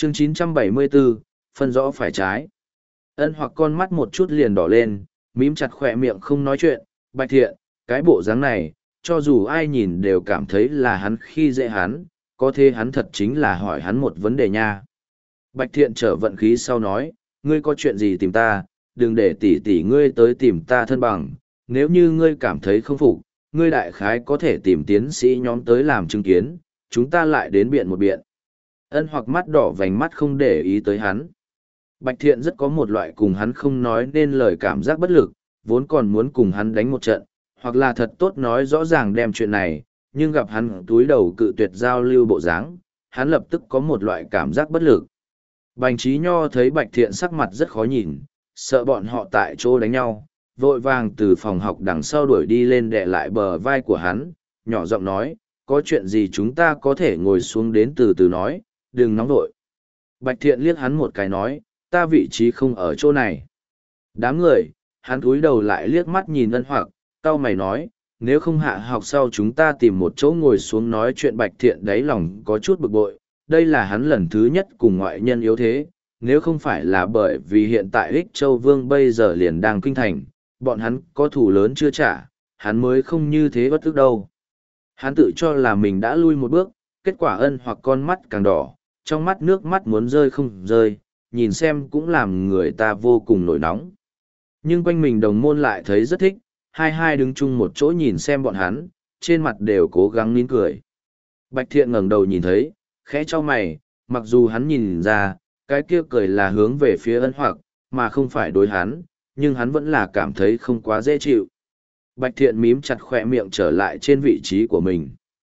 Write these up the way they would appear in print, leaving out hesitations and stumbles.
Chương 974, phân rõ phải trái. Ân Hoặc con mắt một chút liền đỏ lên, mím chặt khỏe miệng không nói chuyện. Bạch Thiện, cái bộ dáng này, cho dù ai nhìn đều cảm thấy là hắn khi dễ hắn, có thế hắn thật chính là hỏi hắn một vấn đề nha. Bạch Thiện trở vận khí sau nói, ngươi có chuyện gì tìm ta, đừng để tỷ tỷ ngươi tới tìm ta thân bằng, nếu như ngươi cảm thấy không phục, ngươi đại khái có thể tìm tiến sĩ nhóm tới làm chứng kiến, chúng ta lại đến biện một biện. Ân Hoặc mắt đỏ vành mắt không để ý tới hắn. Bạch Thiện rất có một loại cùng hắn không nói nên lời cảm giác bất lực, vốn còn muốn cùng hắn đánh một trận, hoặc là thật tốt nói rõ ràng đem chuyện này, nhưng gặp hắn túi đầu cự tuyệt giao lưu bộ dáng, hắn lập tức có một loại cảm giác bất lực. Bành Trí Nho thấy Bạch Thiện sắc mặt rất khó nhìn, sợ bọn họ tại chỗ đánh nhau, vội vàng từ phòng học đằng sau đuổi đi lên đè lại bờ vai của hắn, nhỏ giọng nói, có chuyện gì chúng ta có thể ngồi xuống đến từ từ nói, đừng nóng vội. Bạch Thiện liếc hắn một cái nói, ta vị trí không ở chỗ này. Đám người, hắn cúi đầu lại liếc mắt nhìn Ân Hoặc, cau mày nói, nếu không hạ học sau chúng ta tìm một chỗ ngồi xuống nói chuyện. Bạch Thiện đáy lòng có chút bực bội, đây là hắn lần thứ nhất cùng ngoại nhân yếu thế, nếu không phải là bởi vì hiện tại Ích Châu Vương bây giờ liền đang kinh thành, bọn hắn có thù lớn chưa trả, hắn mới không như thế bất tức đâu. Hắn tự cho là mình đã lui một bước, kết quả Ân Hoặc con mắt càng đỏ, trong mắt nước mắt muốn rơi không rơi, nhìn xem cũng làm người ta vô cùng nổi nóng. Nhưng quanh mình đồng môn lại thấy rất thích, hai đứng chung một chỗ nhìn xem bọn hắn, trên mặt đều cố gắng nín cười. Bạch Thiện ngẩng đầu nhìn thấy, khẽ chau mày, mặc dù hắn nhìn ra, cái kia cười là hướng về phía Ân Hoặc, mà không phải đối hắn, nhưng hắn vẫn là cảm thấy không quá dễ chịu. Bạch Thiện mím chặt khỏe miệng trở lại trên vị trí của mình.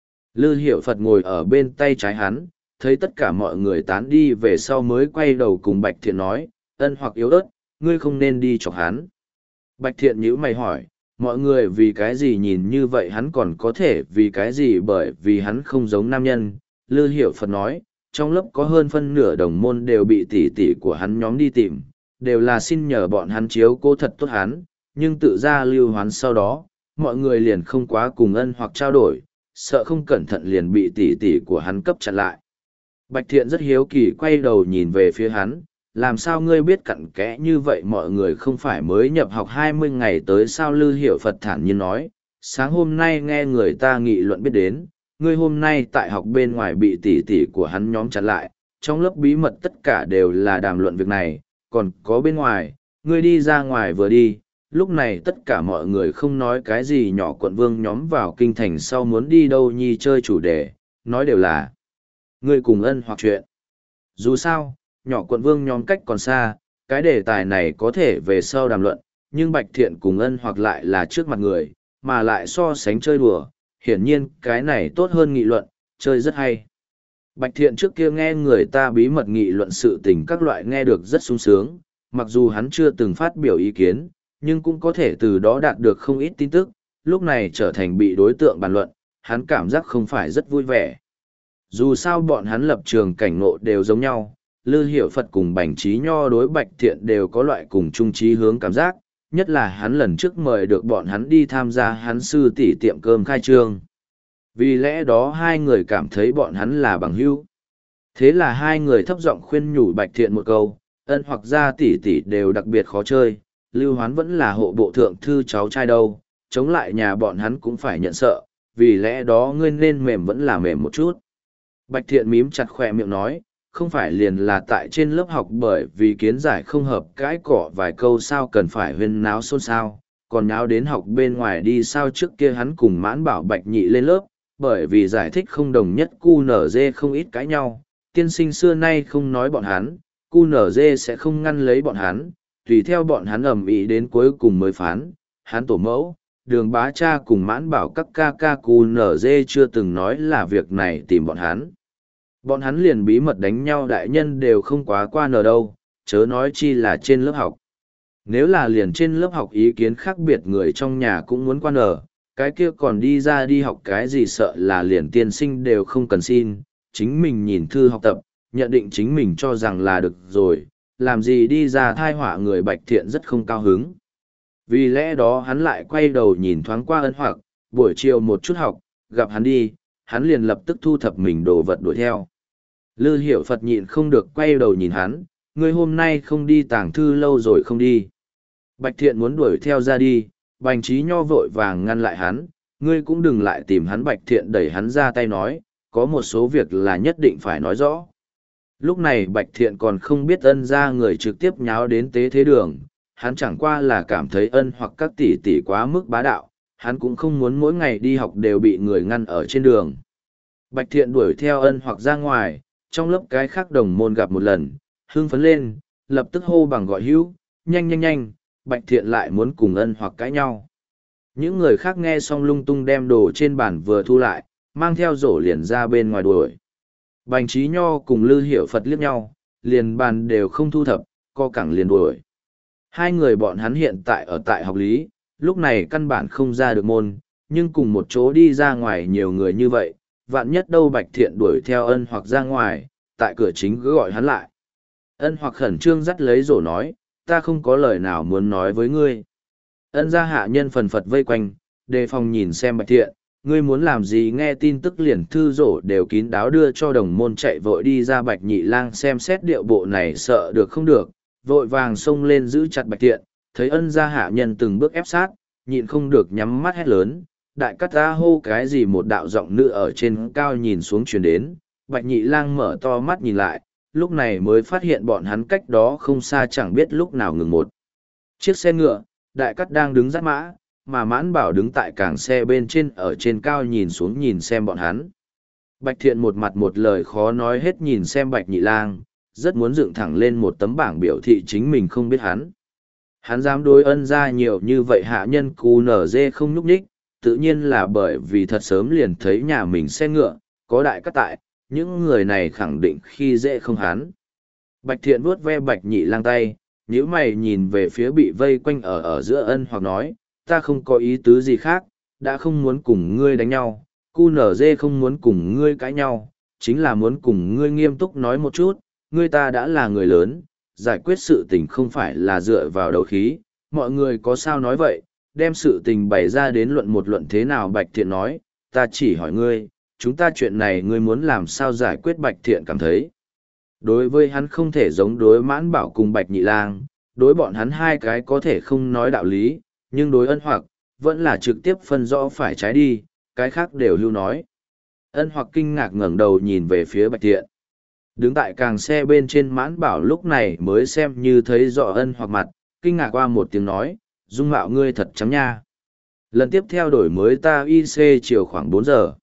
Lư Hiểu Phật ngồi ở bên tay trái hắn, thấy tất cả mọi người tán đi về sau mới quay đầu cùng Bạch Thiện nói, Ân Hoặc yếu ớt, ngươi không nên đi chọc hắn. Bạch Thiện nhíu mày hỏi, mọi người vì cái gì nhìn như vậy hắn còn có thể vì cái gì, bởi vì hắn không giống nam nhân. Lư Hiểu Phật nói, trong lớp có hơn phân nửa đồng môn đều bị tỷ tỷ của hắn nhóm đi tìm, đều là xin nhờ bọn hắn chiếu cố thật tốt hắn, nhưng tự ra lưu hoán sau đó, mọi người liền không quá cùng Ân Hoặc trao đổi, sợ không cẩn thận liền bị tỷ tỷ của hắn cấp chặn lại. Bạch Thiện rất hiếu kỳ quay đầu nhìn về phía hắn, làm sao ngươi biết cặn kẽ như vậy, mọi người không phải mới nhập học 20 ngày tới sao? Lư Hiểu Phật thản nhiên nói, sáng hôm nay nghe người ta nghị luận biết đến, ngươi hôm nay tại học bên ngoài bị tỷ tỷ của hắn nhóm chặn lại, trong lớp bí mật tất cả đều là đàm luận việc này, còn có bên ngoài, ngươi đi ra ngoài vừa đi, lúc này tất cả mọi người không nói cái gì nhỏ quận vương nhóm vào kinh thành sau muốn đi đâu nhi chơi chủ đề, nói đều là ngươi cùng Ân Hoặc chuyện. Dù sao, nhỏ quận vương nhóm cách còn xa, cái đề tài này có thể về sau đàm luận, nhưng Bạch Thiện cùng Ân Hoặc lại là trước mặt người, mà lại so sánh chơi đùa, hiển nhiên cái này tốt hơn nghị luận, chơi rất hay. Bạch Thiện trước kia nghe người ta bí mật nghị luận sự tình các loại nghe được rất sung sướng, mặc dù hắn chưa từng phát biểu ý kiến, nhưng cũng có thể từ đó đạt được không ít tin tức, lúc này trở thành bị đối tượng bàn luận, hắn cảm giác không phải rất vui vẻ. Dù sao bọn hắn lập trường cảnh ngộ đều giống nhau, Lư Hiểu Phật cùng Bành Trí Nho đối Bạch Thiện đều có loại cùng chung chí hướng cảm giác, nhất là hắn lần trước mời được bọn hắn đi tham gia hắn sư tỷ tiệm cơm khai trương. Vì lẽ đó hai người cảm thấy bọn hắn là bằng hữu. Thế là hai người thấp giọng khuyên nhủ Bạch Thiện một câu, Ân Hoặc gia tỷ tỷ đều đặc biệt khó chơi, Lưu Hoán vẫn là hộ bộ thượng thư cháu trai đâu, chống lại nhà bọn hắn cũng phải nhận sợ, vì lẽ đó ngươi nên mềm vẫn là mềm một chút. Bạch Thiện mím chặt khỏe miệng nói, không phải liền là tại trên lớp học bởi vì kiến giải không hợp cãi cỏ vài câu sao cần phải huyên náo xôn xao, còn náo đến học bên ngoài đi sao? Trước kia hắn cùng Mãn Bảo Bạch Nhị lên lớp, bởi vì giải thích không đồng nhất QNZ không ít cãi nhau, tiên sinh xưa nay không nói bọn hắn, QNZ sẽ không ngăn lấy bọn hắn, tùy theo bọn hắn ầm ĩ đến cuối cùng mới phán, hắn tổ mẫu, Đường Bá Cha cùng Mãn Bảo các ca ca QNZ chưa từng nói là việc này tìm bọn hắn. Bọn hắn liền bí mật đánh nhau đại nhân đều không quá qua nở đâu, chớ nói chi là trên lớp học. Nếu là liền trên lớp học ý kiến khác biệt người trong nhà cũng muốn qua nở, cái kia còn đi ra đi học cái gì, sợ là liền tiên sinh đều không cần xin, chính mình nhìn thư học tập, nhận định chính mình cho rằng là được rồi, làm gì đi ra thai họa người. Bạch Thiện rất không cao hứng. Vì lẽ đó hắn lại quay đầu nhìn thoáng qua Ân Hoặc, buổi chiều một chút học, gặp hắn đi, hắn liền lập tức thu thập mình đồ vật đuổi theo. Lư Hiểu Phật nhịn không được quay đầu nhìn hắn, ngươi hôm nay không đi tàng thư lâu rồi không đi. Bạch Thiện muốn đuổi theo ra đi, Bành Trí Nho vội vàng ngăn lại hắn, ngươi cũng đừng lại tìm hắn. Bạch Thiện đẩy hắn ra tay nói, có một số việc là nhất định phải nói rõ. Lúc này Bạch Thiện còn không biết Ân gia người trực tiếp nháo đến tế thế đường, hắn chẳng qua là cảm thấy Ân hoặc các tỷ tỷ quá mức bá đạo, hắn cũng không muốn mỗi ngày đi học đều bị người ngăn ở trên đường. Bạch Thiện đuổi theo Ân hoặc ra ngoài, trong lớp cái khác đồng môn gặp một lần, hưng phấn lên, lập tức hô bằng gọi hữu, nhanh nhanh nhanh, Bạch Thiện lại muốn cùng Ân hoặc cãi nhau. Những người khác nghe xong lung tung đem đồ trên bàn vừa thu lại, mang theo rổ liền ra bên ngoài đuổi. Bành Trí Nho cùng Lư Hiểu Phật liếc nhau, liền bàn đều không thu thập, co cẳng liền đuổi. Hai người bọn hắn hiện tại ở tại học lý, lúc này căn bản không ra được môn, nhưng cùng một chỗ đi ra ngoài nhiều người như vậy, vạn nhất đâu Bạch Thiện đuổi theo Ân hoặc ra ngoài, tại cửa chính cứ gọi hắn lại. Ân hoặc khẩn trương dắt lấy rổ nói, ta không có lời nào muốn nói với ngươi. Ân gia hạ nhân phần phật vây quanh, đề phòng nhìn xem Bạch Thiện, ngươi muốn làm gì. Nghe tin tức liền thư rổ đều kín đáo đưa cho đồng môn chạy vội đi ra. Bạch Nhị Lang xem xét điệu bộ này sợ được không được, vội vàng xông lên giữ chặt Bạch Thiện, thấy Ân gia hạ nhân từng bước ép sát, nhịn không được nhắm mắt hét lớn, đại cắt ta hô cái gì. Một đạo giọng nữ ở trên cao nhìn xuống truyền đến, Bạch Nhị Lang mở to mắt nhìn lại, lúc này mới phát hiện bọn hắn cách đó không xa chẳng biết lúc nào ngừng một chiếc xe ngựa. Đại cắt đang đứng dắt mã, mà Mãn Bảo đứng tại càng xe bên trên ở trên cao nhìn xuống nhìn xem bọn hắn. Bạch Thiện một mặt một lời khó nói hết nhìn xem Bạch Nhị Lang, rất muốn dựng thẳng lên một tấm bảng biểu thị chính mình không biết hắn. Hắn dám đối Ân gia nhiều như vậy hạ nhân cù nở dê không nhúc nhích, tự nhiên là bởi vì thật sớm liền thấy nhà mình xe ngựa, có đại cắt tại, những người này khẳng định khi dễ không hắn. Bạch Thiện vuốt ve Bạch Nhị Lang tay, nhíu mày nhìn về phía bị vây quanh ở giữa Ân hoặc nói, ta không có ý tứ gì khác, đã không muốn cùng ngươi đánh nhau, cu nở dê không muốn cùng ngươi cãi nhau, chính là muốn cùng ngươi nghiêm túc nói một chút, ngươi ta đã là người lớn, giải quyết sự tình không phải là dựa vào đấu khí, mọi người có sao nói vậy, đem sự tình bày ra đến luận một luận thế nào. Bạch Thiện nói, ta chỉ hỏi ngươi, chúng ta chuyện này ngươi muốn làm sao giải quyết. Bạch Thiện cảm thấy, đối với hắn không thể giống đối Mãn Bảo cùng Bạch Nhị Lang, đối bọn hắn hai cái có thể không nói đạo lý, nhưng đối Ân hoặc, vẫn là trực tiếp phân rõ phải trái đi, cái khác đều lưu nói. Ân hoặc kinh ngạc ngẩng đầu nhìn về phía Bạch Thiện. Đứng tại càng xe bên trên Mãn Bảo lúc này mới xem như thấy rõ Ân hoặc mặt, kinh ngạc qua một tiếng nói, dung mạo ngươi thật trắng nha. Lần tiếp theo đổi mới ta IC chiều khoảng 4 giờ.